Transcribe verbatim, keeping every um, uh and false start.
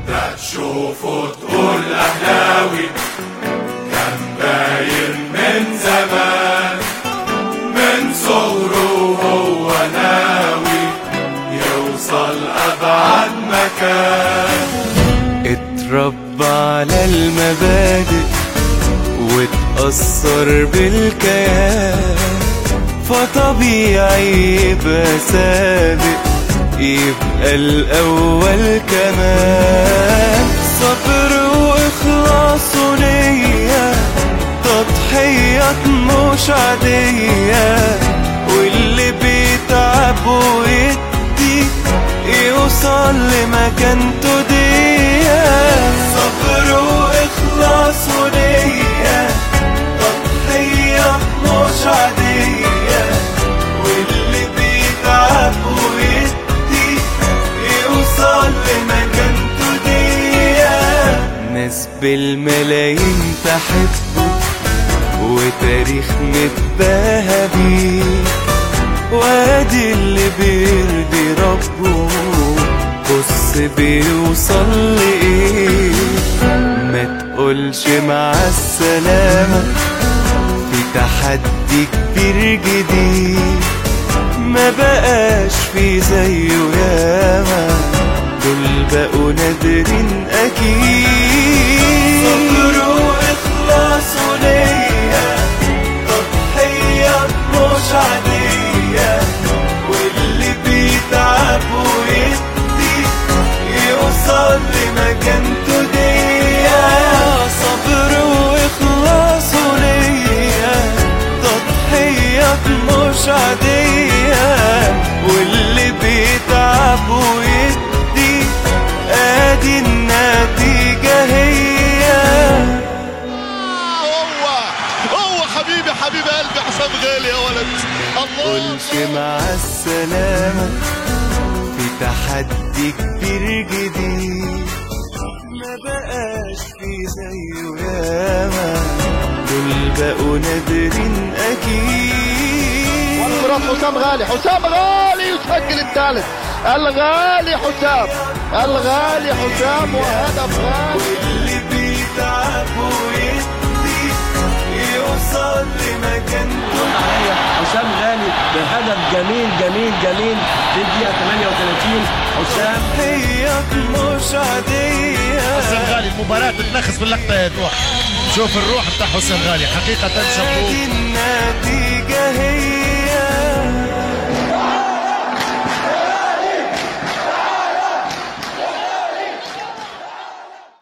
ده تشوفه تقول أهلاوي كان باين من زمان، من صغره وهو ناوي يوصل أبعد مكان. اتربى على المبادئ واتأثر بالكيان، فطبيعي يبقى سابق، يبقى الأول كمان. صبر وإخلاص ونية، تضحيات مش عادية، واللي بيتعب ويدي يوصل لمكانته دي. صبر وإخلاص ونية، تضحيات مش عادية، واللي بيتعب ويدي يوصل لمكانته دي. ناس بالملايين تحبه وتاريخ متباهى بيه، وادي اللي بيرضي ربه بص بيوصل لإيه. ما تقولش مع السلامة في تحدي كبير جديد، ما بقاش في زيه ياما، دول بقوا نادرين أكيد. صبر وإخلاص ونية، تضحيات مش عادية، واللي بيتعب ويدي يوصل لمكانته دي. صبر وإخلاص ونية، تضحيات مش عادية، واللي بيتعب ويدي ادي النتيجة هي. هو هو حبيبي حبيب قلبي حسام غالي يا ولد. الله قولش مع السلامة في تحدي كبير جديد، ما بقاش في زيه ياما، دول بقوا نادرين أكيد. والمراد حسام غالي، حسام غالي يسجل الثالث. الغالي حسام، الغالي حسام، وهدف غالي. واللي بيتعب ويدي يوصل لمكانته. حسام غالي بهدف جميل جميل جميل في الدقيقة ثمانية وثلاثين. حسام هي مش عادية. حسام غالي المباراة تتلخص باللقطة يا روح. شوف الروح بتاع حسام غالي حقيقة. النتيجة هي